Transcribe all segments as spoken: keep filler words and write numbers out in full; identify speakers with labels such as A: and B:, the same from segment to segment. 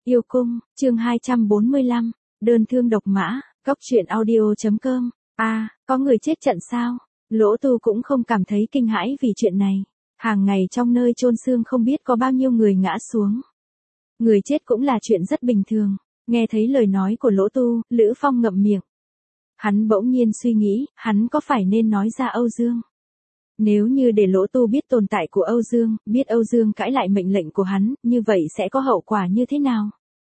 A: Yêu cung, chương hai trăm bốn mươi lăm, đơn thương độc mã, cóc truyện audio chấm com. A, à, có người chết trận sao? Lỗ Tu cũng không cảm thấy kinh hãi vì chuyện này. Hàng ngày trong nơi chôn xương không biết có bao nhiêu người ngã xuống. Người chết cũng là chuyện rất bình thường. Nghe thấy lời nói của Lỗ Tu, Lữ Phong ngậm miệng. Hắn bỗng nhiên suy nghĩ, hắn có phải nên nói ra Âu Dương? Nếu như để Lỗ Tu biết tồn tại của Âu Dương, biết Âu Dương cãi lại mệnh lệnh của hắn, như vậy sẽ có hậu quả như thế nào?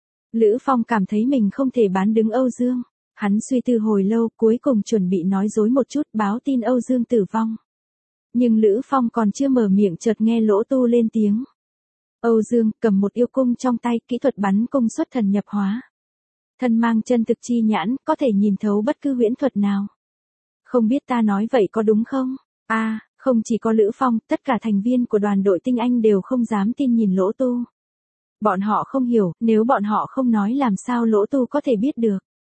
A: Lữ Phong cảm thấy mình không thể bán đứng Âu Dương. Hắn suy tư hồi lâu, cuối cùng chuẩn bị nói dối một chút, báo tin Âu Dương tử vong. Nhưng Lữ Phong còn chưa mở miệng chợt nghe Lỗ Tu lên tiếng. Âu Dương cầm một yêu cung trong tay, kỹ thuật bắn cung xuất thần nhập hóa. Thân mang chân thực chi nhãn, có thể nhìn thấu bất cứ huyễn thuật nào. Không biết ta nói vậy có đúng không? A, à, không chỉ có Lữ Phong, tất cả thành viên của đoàn đội tinh anh đều không dám tin nhìn Lỗ Tu. Bọn họ không hiểu, nếu bọn họ không nói làm sao Lỗ Tu có thể biết được.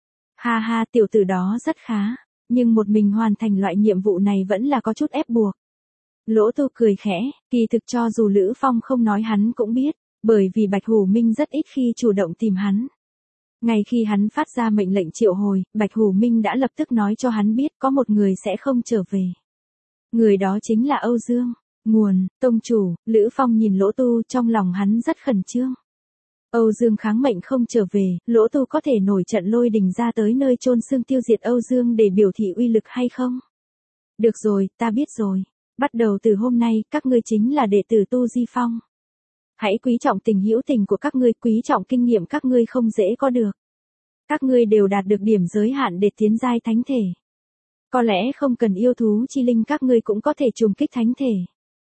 A: Ha ha, tiểu tử đó rất khá, nhưng một mình hoàn thành loại nhiệm vụ này vẫn là có chút ép buộc. Lỗ Tu cười khẽ, kỳ thực cho dù Lữ Phong không nói hắn cũng biết, bởi vì Bạch Hủ Minh rất ít khi chủ động tìm hắn. Ngay khi hắn phát ra mệnh lệnh triệu hồi, Bạch Hủ Minh đã lập tức nói cho hắn biết có một người sẽ không trở về. Người đó chính là Âu Dương. Nguồn, tông chủ, Lữ Phong nhìn Lỗ Tu, trong lòng hắn rất khẩn trương. Âu Dương kháng mệnh không trở về, Lỗ Tu có thể nổi trận lôi đình ra tới nơi chôn xương tiêu diệt Âu Dương để biểu thị uy lực hay không? Được rồi, ta biết rồi. Bắt đầu từ hôm nay, các ngươi chính là đệ tử Tu Di Phong. Hãy quý trọng tình hữu tình của các ngươi, quý trọng kinh nghiệm các ngươi không dễ có được. Các ngươi đều đạt được điểm giới hạn để tiến giai thánh thể. Có lẽ không cần yêu thú chi linh các ngươi cũng có thể trùng kích thánh thể.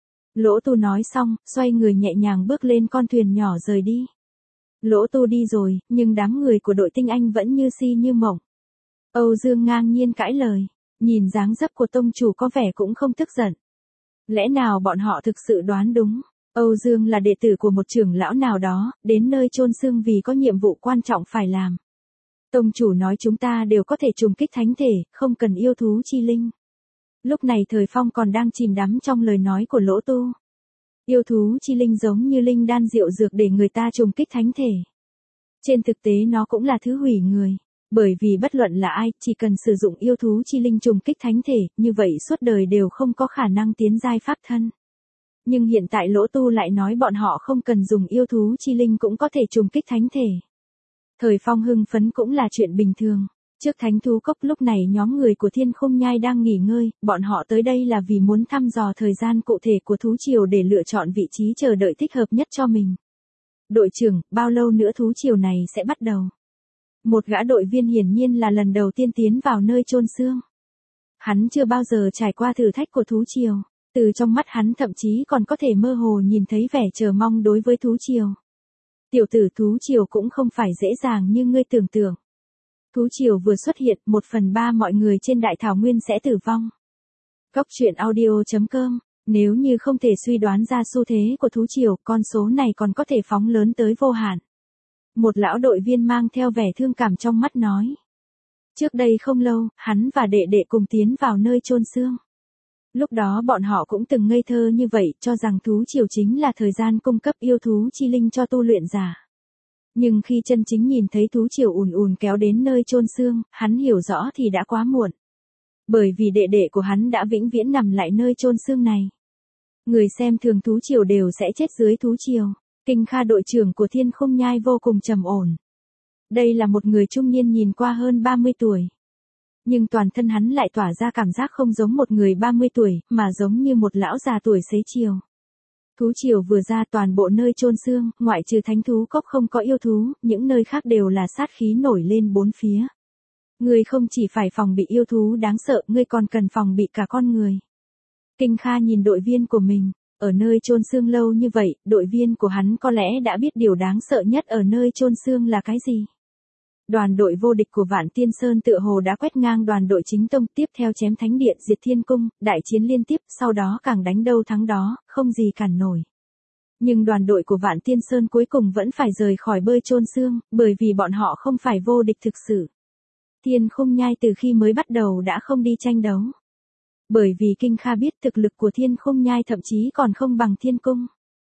A: Lỗ Tu nói xong, xoay người nhẹ nhàng bước lên con thuyền nhỏ rời đi. Lỗ Tu đi rồi, nhưng đám người của đội tinh anh vẫn như si như mộng. Âu Dương ngang nhiên cãi lời, nhìn dáng dấp của tông chủ có vẻ cũng không tức giận. Lẽ nào bọn họ thực sự đoán đúng? Âu Dương là đệ tử của một trưởng lão nào đó, đến nơi chôn xương vì có nhiệm vụ quan trọng phải làm. Tông chủ nói chúng ta đều có thể trùng kích thánh thể, không cần yêu thú chi linh. Lúc này Thời Phong còn đang chìm đắm trong lời nói của Lỗ Tu. Yêu thú chi linh giống như linh đan diệu dược để người ta trùng kích thánh thể. Trên thực tế nó cũng là thứ hủy người. Bởi vì bất luận là ai, chỉ cần sử dụng yêu thú chi linh trùng kích thánh thể, như vậy suốt đời đều không có khả năng tiến giai pháp thân. Nhưng hiện tại Lỗ Tu lại nói bọn họ không cần dùng yêu thú chi linh cũng có thể trùng kích thánh thể. Thời Phong hưng phấn cũng là chuyện bình thường. Trước thánh thú cốc lúc này nhóm người của Thiên Khung Nhai đang nghỉ ngơi, bọn họ tới đây là vì muốn thăm dò thời gian cụ thể của thú triều để lựa chọn vị trí chờ đợi thích hợp nhất cho mình. Đội trưởng, bao lâu nữa thú triều này sẽ bắt đầu? Một gã đội viên hiển nhiên là lần đầu tiên tiến vào nơi chôn xương. Hắn chưa bao giờ trải qua thử thách của thú triều, từ trong mắt hắn thậm chí còn có thể mơ hồ nhìn thấy vẻ chờ mong đối với thú triều. Tiểu tử, thú triều cũng không phải dễ dàng như ngươi tưởng tượng. Thú triều vừa xuất hiện, một phần ba mọi người trên đại thảo nguyên sẽ tử vong. Cóc truyện audio chấm com. Nếu như không thể suy đoán ra xu thế của thú triều, con số này còn có thể phóng lớn tới vô hạn. Một lão đội viên mang theo vẻ thương cảm trong mắt nói. Trước đây không lâu, hắn và đệ đệ cùng tiến vào nơi chôn xương. Lúc đó bọn họ cũng từng ngây thơ như vậy, cho rằng thú triều chính là thời gian cung cấp yêu thú chi linh cho tu luyện giả. Nhưng khi chân chính nhìn thấy thú triều ùn ùn kéo đến nơi chôn xương, hắn hiểu rõ thì đã quá muộn. Bởi vì đệ đệ của hắn đã vĩnh viễn nằm lại nơi chôn xương này. Người xem thường thú triều đều sẽ chết dưới thú triều. Kinh Kha đội trưởng của Thiên Khung Nhai vô cùng trầm ổn. Đây là một người trung niên nhìn qua hơn ba mươi tuổi. Nhưng toàn thân hắn lại tỏa ra cảm giác không giống một người ba mươi tuổi, mà giống như một lão già tuổi xế chiều. Thú triều vừa ra toàn bộ nơi chôn xương, ngoại trừ thánh thú cốc không có yêu thú, những nơi khác đều là sát khí nổi lên bốn phía. Ngươi không chỉ phải phòng bị yêu thú đáng sợ, ngươi còn cần phòng bị cả con người. Kinh Kha nhìn đội viên của mình. Ở nơi chôn xương lâu như vậy, đội viên của hắn có lẽ đã biết điều đáng sợ nhất ở nơi chôn xương là cái gì. Đoàn đội vô địch của Vạn Tiên Sơn tựa hồ đã quét ngang đoàn đội chính tông, tiếp theo chém thánh điện diệt thiên cung, đại chiến liên tiếp, sau đó càng đánh đâu thắng đó, không gì cản nổi. Nhưng đoàn đội của Vạn Tiên Sơn cuối cùng vẫn phải rời khỏi bơi chôn xương, bởi vì bọn họ không phải vô địch thực sự. Thiên Khung Nhai từ khi mới bắt đầu đã không đi tranh đấu. Bởi vì Kinh Kha biết thực lực của Thiên Khung Nhai thậm chí còn không bằng Thiên Cung.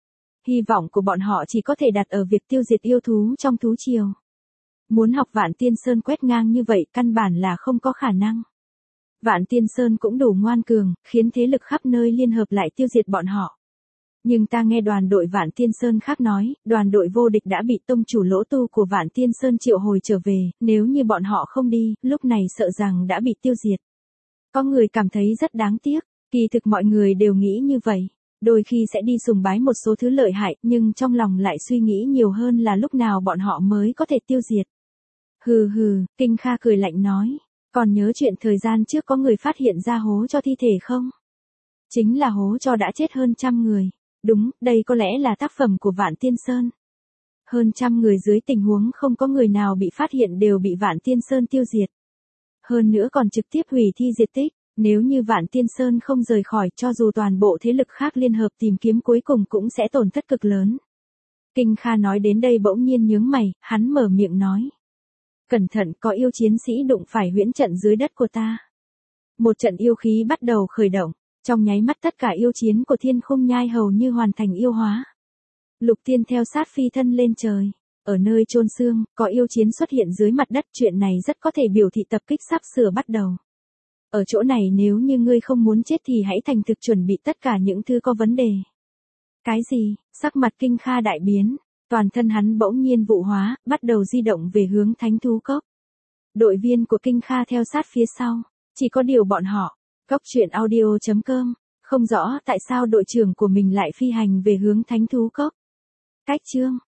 A: Hy vọng của bọn họ chỉ có thể đặt ở việc tiêu diệt yêu thú trong thú triều. Muốn học Vạn Tiên Sơn quét ngang như vậy căn bản là không có khả năng. Vạn Tiên Sơn cũng đủ ngoan cường, khiến thế lực khắp nơi liên hợp lại tiêu diệt bọn họ. Nhưng ta nghe đoàn đội Vạn Tiên Sơn khác nói, đoàn đội vô địch đã bị tông chủ Lỗ Tu của Vạn Tiên Sơn triệu hồi trở về, nếu như bọn họ không đi, lúc này sợ rằng đã bị tiêu diệt. Có người cảm thấy rất đáng tiếc, kỳ thực mọi người đều nghĩ như vậy. Đôi khi sẽ đi sùng bái một số thứ lợi hại, nhưng trong lòng lại suy nghĩ nhiều hơn là lúc nào bọn họ mới có thể tiêu diệt. Hừ hừ, Kinh Kha cười lạnh nói. Còn nhớ chuyện thời gian trước có người phát hiện ra hố cho thi thể không? Chính là hố cho đã chết hơn trăm người. Đúng, đây có lẽ là tác phẩm của Vạn Tiên Sơn. Hơn trăm người dưới tình huống không có người nào bị phát hiện đều bị Vạn Tiên Sơn tiêu diệt. Hơn nữa còn trực tiếp hủy thi diệt tích. Nếu như Vạn Tiên Sơn không rời khỏi, cho dù toàn bộ thế lực khác liên hợp tìm kiếm cuối cùng cũng sẽ tổn thất cực lớn. Kinh Kha nói đến đây bỗng nhiên nhướng mày, hắn mở miệng nói. Cẩn thận, có yêu chiến sĩ đụng phải huyễn trận dưới đất của ta. Một trận yêu khí bắt đầu khởi động, trong nháy mắt tất cả yêu chiến của Thiên Khung Nhai hầu như hoàn thành yêu hóa. Lục Tiên theo sát phi thân lên trời, ở nơi chôn xương, có yêu chiến xuất hiện dưới mặt đất, chuyện này rất có thể biểu thị tập kích sắp sửa bắt đầu. Ở chỗ này nếu như ngươi không muốn chết thì hãy thành thực chuẩn bị tất cả những thứ có vấn đề. Cái gì? Sắc mặt Kinh Kha đại biến, toàn thân hắn bỗng nhiên vụ hóa, bắt đầu di động về hướng Thánh Thú Cốc. Đội viên của Kinh Kha theo sát phía sau, chỉ có điều bọn họ, Cốc Truyện Audio chấm com, không rõ tại sao đội trưởng của mình lại phi hành về hướng Thánh Thú Cốc. Cách chương